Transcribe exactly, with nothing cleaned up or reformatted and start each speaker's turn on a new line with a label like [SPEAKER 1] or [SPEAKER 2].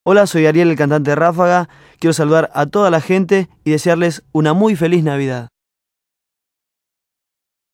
[SPEAKER 1] Hola, soy Ariel, el cantante de Ráfaga. Quiero saludar a toda la gente y desearles una muy feliz Navidad.